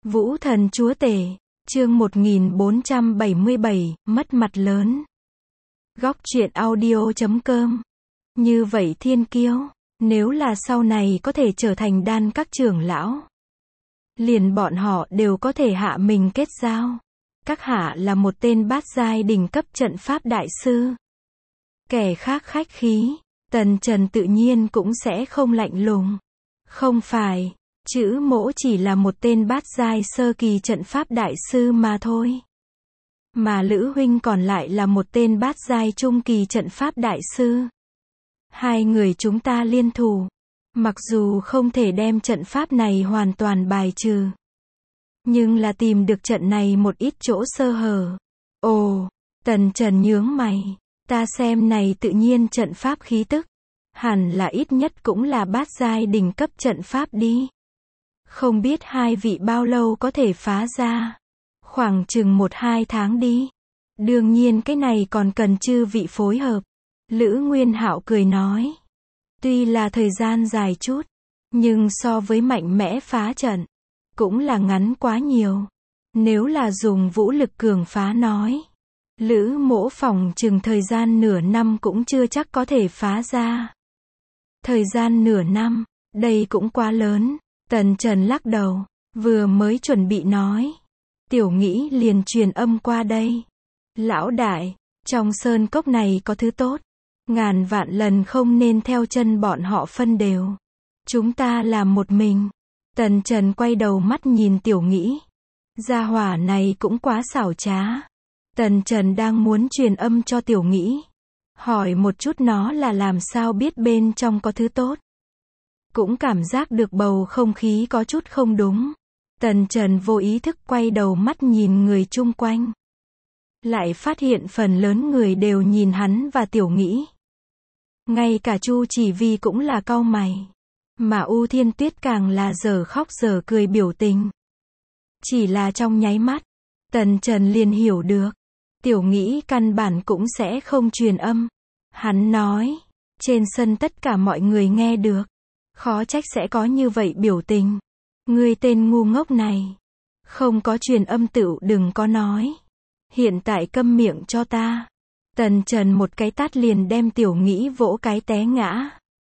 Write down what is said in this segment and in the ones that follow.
Vũ thần chúa tể, chương 1477, mất mặt lớn. Góc truyện audio.com. Như vậy thiên kiêu, nếu là sau này có thể trở thành đan các trưởng lão, liền bọn họ đều có thể hạ mình kết giao. Các hạ là một tên bát giai đỉnh cấp trận pháp đại sư. Kẻ khác khách khí, Tần Trần tự nhiên cũng sẽ không lạnh lùng. Không phải, chữ mỗ chỉ là một tên bát giai sơ kỳ trận pháp đại sư mà thôi. Mà Lữ huynh còn lại là một tên bát giai trung kỳ trận pháp đại sư. Hai người chúng ta liên thủ, mặc dù không thể đem trận pháp này hoàn toàn bài trừ, nhưng là tìm được trận này một ít chỗ sơ hở. Ồ, Tần Trần nhướng mày, ta xem này tự nhiên trận pháp khí tức, hẳn là ít nhất cũng là bát giai đỉnh cấp trận pháp đi. Không biết hai vị bao lâu có thể phá ra? Khoảng chừng 1-2 tháng đi. Đương nhiên cái này còn cần chư vị phối hợp. Lữ Nguyên Hạo cười nói. Tuy là thời gian dài chút, nhưng so với mạnh mẽ phá trận, cũng là ngắn quá nhiều. Nếu là dùng vũ lực cường phá nói, Lữ mỗ phòng chừng thời gian nửa năm cũng chưa chắc có thể phá ra. Thời gian nửa năm, đây cũng quá lớn. Tần Trần lắc đầu, vừa mới chuẩn bị nói. Tiểu Nghĩ liền truyền âm qua đây. Lão đại, trong sơn cốc này có thứ tốt. Ngàn vạn lần không nên theo chân bọn họ phân đều. Chúng ta làm một mình. Tần Trần quay đầu mắt nhìn Tiểu Nghĩ. Gia hỏa này cũng quá xảo trá. Tần Trần đang muốn truyền âm cho Tiểu Nghĩ. Hỏi một chút nó là làm sao biết bên trong có thứ tốt. Cũng cảm giác được bầu không khí có chút không đúng. Tần Trần vô ý thức quay đầu mắt nhìn người chung quanh. Lại phát hiện phần lớn người đều nhìn hắn và Tiểu Nghĩ. Ngay cả Chu Chỉ Vi cũng là cau mày. Mà U Thiên Tuyết càng là giờ khóc giờ cười biểu tình. Chỉ là trong nháy mắt, Tần Trần liền hiểu được. Tiểu Nghĩ căn bản cũng sẽ không truyền âm. Hắn nói, trên sân tất cả mọi người nghe được. Khó trách sẽ có như vậy biểu tình. Ngươi tên ngu ngốc này. Không có truyền âm tựu đừng có nói. Hiện tại câm miệng cho ta. Tần Trần một cái tát liền đem Tiểu Nghĩ vỗ cái té ngã.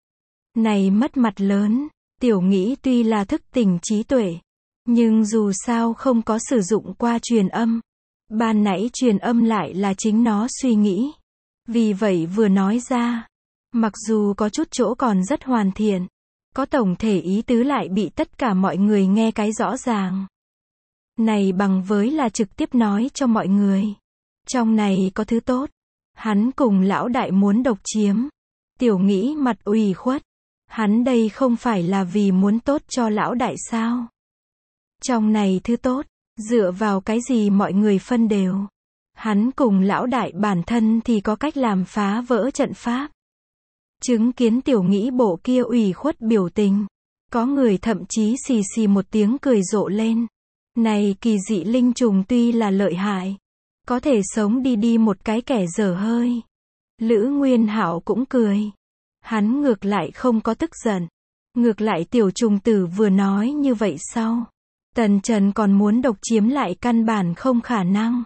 Này mất mặt lớn. Tiểu Nghĩ tuy là thức tỉnh trí tuệ, nhưng dù sao không có sử dụng qua truyền âm. Ban nãy truyền âm lại là chính nó suy nghĩ. Vì vậy vừa nói ra, mặc dù có chút chỗ còn rất hoàn thiện, có tổng thể ý tứ lại bị tất cả mọi người nghe cái rõ ràng. Này bằng với là trực tiếp nói cho mọi người. Trong này có thứ tốt. Hắn cùng lão đại muốn độc chiếm. Tiểu Nghĩ mặt ủy khuất. Hắn đây không phải là vì muốn tốt cho lão đại sao? Trong này thứ tốt, dựa vào cái gì mọi người phân đều. Hắn cùng lão đại bản thân thì có cách làm phá vỡ trận pháp. Chứng kiến Tiểu Nghĩ bộ kia ủy khuất biểu tình, có người thậm chí xì xì một tiếng cười rộ lên. Này kỳ dị linh trùng tuy là lợi hại, có thể sống đi một cái kẻ dở hơi. Lữ Nguyên Hạo cũng cười. Hắn ngược lại không có tức giận. Ngược lại tiểu trùng tử vừa nói như vậy sau, Tần Trần còn muốn độc chiếm lại căn bản không khả năng.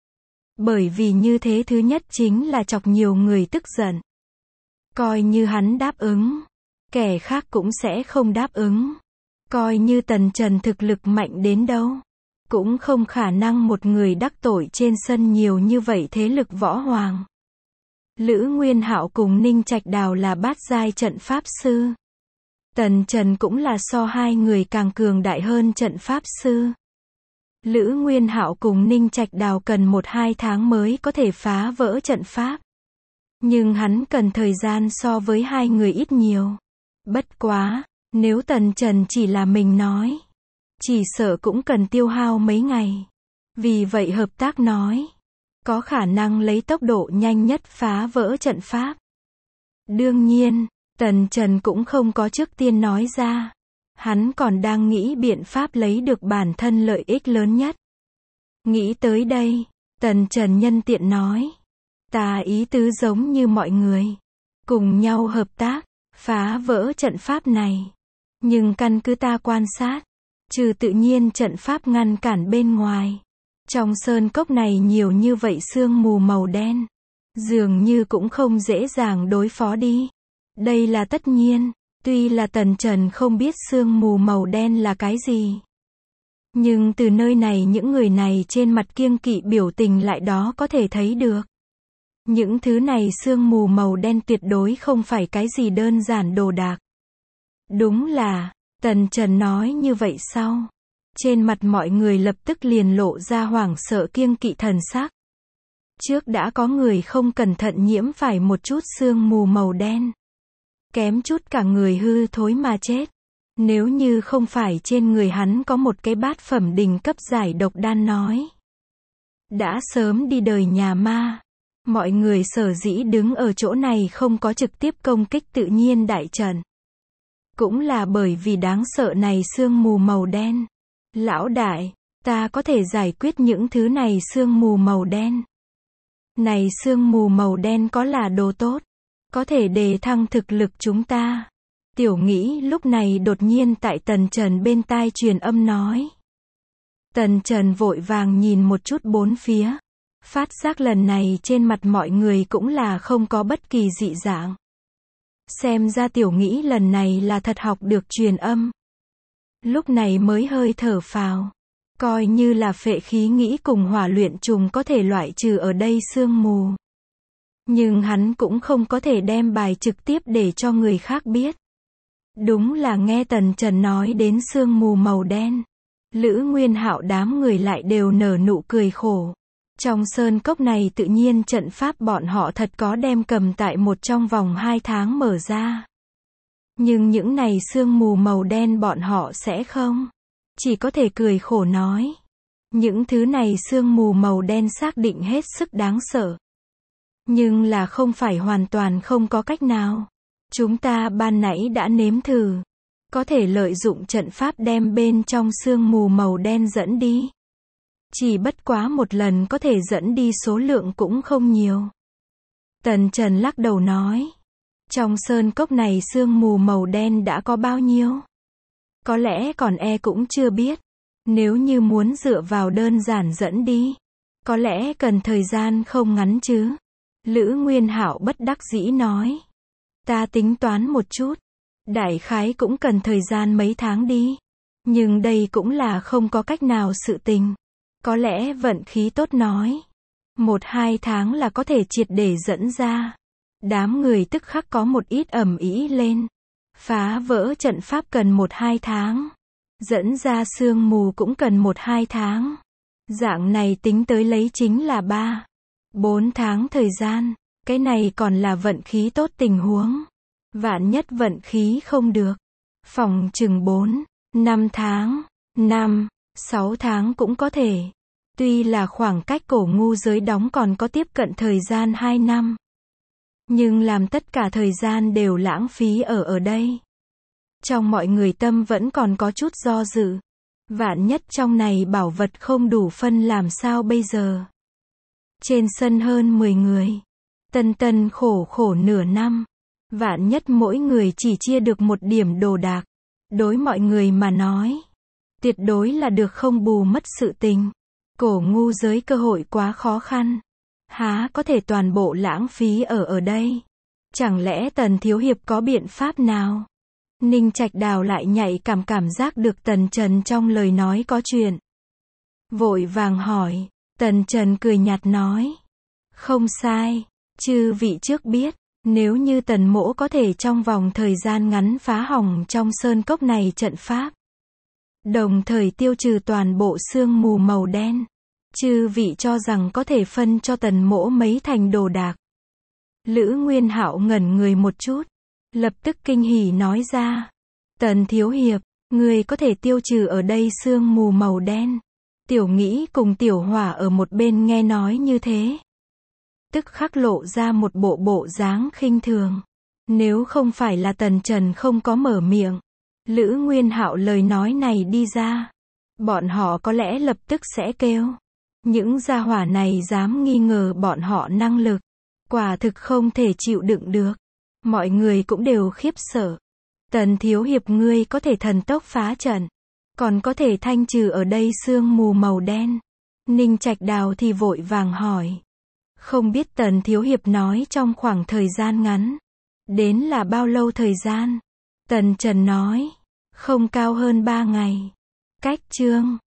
Bởi vì như thế thứ nhất chính là chọc nhiều người tức giận. Coi như hắn đáp ứng, kẻ khác cũng sẽ không đáp ứng. Coi như Tần Trần thực lực mạnh đến đâu, cũng không khả năng một người đắc tội trên sân nhiều như vậy thế lực võ hoàng. Lữ Nguyên Hạo cùng Ninh Trạch Đào là bát giai trận pháp sư. Tần Trần cũng là so hai người càng cường đại hơn trận pháp sư. Lữ Nguyên Hạo cùng Ninh Trạch Đào cần 1-2 tháng mới có thể phá vỡ trận pháp. Nhưng hắn cần thời gian so với hai người ít nhiều. Bất quá, nếu Tần Trần chỉ là mình nói, chỉ sợ cũng cần tiêu hao mấy ngày. Vì vậy hợp tác nói, có khả năng lấy tốc độ nhanh nhất phá vỡ trận pháp. Đương nhiên, Tần Trần cũng không có trước tiên nói ra. Hắn còn đang nghĩ biện pháp lấy được bản thân lợi ích lớn nhất. Nghĩ tới đây, Tần Trần nhân tiện nói. Ta ý tứ giống như mọi người. Cùng nhau hợp tác, phá vỡ trận pháp này. Nhưng căn cứ ta quan sát, Trừ tự nhiên trận pháp ngăn cản bên ngoài. Trong sơn cốc này nhiều như vậy sương mù màu đen. Dường như cũng không dễ dàng đối phó đi. Đây là tất nhiên. Tuy là Tần Trần không biết sương mù màu đen là cái gì. Nhưng từ nơi này những người này trên mặt kiêng kỵ biểu tình lại đó có thể thấy được. Những thứ này sương mù màu đen tuyệt đối không phải cái gì đơn giản đồ đạc. Đúng là, Tần Trần nói như vậy sau. Trên mặt mọi người lập tức liền lộ ra hoảng sợ kiêng kỵ thần sắc. Trước đã có người không cẩn thận nhiễm phải một chút sương mù màu đen. Kém chút cả người hư thối mà chết. Nếu như không phải trên người hắn có một cái bát phẩm đỉnh cấp giải độc đan nói. Đã sớm đi đời nhà ma. Mọi người sở dĩ đứng ở chỗ này không có trực tiếp công kích tự nhiên đại trận. Cũng là bởi vì đáng sợ này sương mù màu đen. Lão đại, ta có thể giải quyết những thứ này sương mù màu đen. Này sương mù màu đen có là đồ tốt. Có thể đề thăng thực lực chúng ta. Tiểu Nghĩ lúc này đột nhiên tại Tần Trần bên tai truyền âm nói. Tần Trần vội vàng nhìn một chút bốn phía. Phát giác lần này trên mặt mọi người cũng là không có bất kỳ dị dạng. Xem ra Tiểu Nghĩ lần này là thật học được truyền âm. Lúc này mới hơi thở phào. Coi như là phệ khí nghĩ cùng hỏa luyện trùng có thể loại trừ ở đây sương mù. Nhưng hắn cũng không có thể đem bài trực tiếp để cho người khác biết. Đúng là nghe Tần Trần nói đến sương mù màu đen. Lữ Nguyên Hạo đám người lại đều nở nụ cười khổ. Trong sơn cốc này tự nhiên trận pháp bọn họ thật có đem cầm tại một trong vòng 2 tháng mở ra. Nhưng những này sương mù màu đen bọn họ sẽ không. Chỉ có thể cười khổ nói. Những thứ này sương mù màu đen xác định hết sức đáng sợ. Nhưng là không phải hoàn toàn không có cách nào. Chúng ta ban nãy đã nếm thử. Có thể lợi dụng trận pháp đem bên trong sương mù màu đen dẫn đi. Chỉ bất quá một lần có thể dẫn đi số lượng cũng không nhiều. Tần Trần lắc đầu nói. Trong sơn cốc này sương mù màu đen đã có bao nhiêu? Có lẽ còn cũng chưa biết. Nếu như muốn dựa vào đơn giản dẫn đi. Có lẽ cần thời gian không ngắn chứ. Lữ Nguyên Hạo bất đắc dĩ nói. Ta tính toán một chút. Đại khái cũng cần thời gian mấy tháng đi. Nhưng đây cũng là không có cách nào sự tình. Có lẽ vận khí tốt nói. 1-2 tháng là có thể triệt để dẫn ra. Đám người tức khắc có một ít ầm ĩ lên. Phá vỡ trận pháp cần 1-2 tháng. Dẫn ra sương mù cũng cần 1-2 tháng. Dạng này tính tới lấy chính là 3-4 tháng thời gian. Cái này còn là vận khí tốt tình huống. Vạn nhất vận khí không được. Phòng chừng 4-5 tháng. 5-6 tháng cũng có thể. Tuy là khoảng cách cổ ngu giới đóng còn có tiếp cận thời gian 2 năm. Nhưng làm tất cả thời gian đều lãng phí ở đây. Trong mọi người tâm vẫn còn có chút do dự. Vạn nhất trong này bảo vật không đủ phân làm sao bây giờ. Trên sân hơn 10 người. Tân khổ khổ nửa năm. Vạn nhất mỗi người chỉ chia được một điểm đồ đạc. Đối mọi người mà nói. Tuyệt đối là được không bù mất sự tình. Cổ ngu giới cơ hội quá khó khăn. Há có thể toàn bộ lãng phí ở đây. Chẳng lẽ Tần Thiếu Hiệp có biện pháp nào? Ninh Trạch Đào lại nhạy cảm giác được Tần Trần trong lời nói có chuyện. Vội vàng hỏi. Tần Trần cười nhạt nói. Không sai. Chư vị trước biết. Nếu như Tần Mỗ có thể trong vòng thời gian ngắn phá hỏng trong sơn cốc này trận pháp. Đồng thời tiêu trừ toàn bộ sương mù màu đen. Chư vị cho rằng có thể phân cho Tần Mỗ mấy thành đồ đạc. Lữ Nguyên Hạo ngẩn người một chút. Lập tức kinh hỉ nói ra. Tần Thiếu Hiệp, người có thể tiêu trừ ở đây sương mù màu đen. Tiểu Nghĩ cùng Tiểu Hỏa ở một bên nghe nói như thế. Tức khắc lộ ra một bộ dáng khinh thường. Nếu không phải là Tần Trần không có mở miệng. Lữ Nguyên Hạo lời nói này đi ra. Bọn họ có lẽ lập tức sẽ kêu. Những gia hỏa này dám nghi ngờ bọn họ năng lực. Quả thực không thể chịu đựng được. Mọi người cũng đều khiếp sợ. Tần Thiếu Hiệp ngươi có thể thần tốc phá trận. Còn có thể thanh trừ ở đây sương mù màu đen. Ninh Trạch Đào thì vội vàng hỏi. Không biết Tần Thiếu Hiệp nói trong khoảng thời gian ngắn. Đến là bao lâu thời gian? Tần Trần nói. Không cao hơn 3 ngày. Cách chương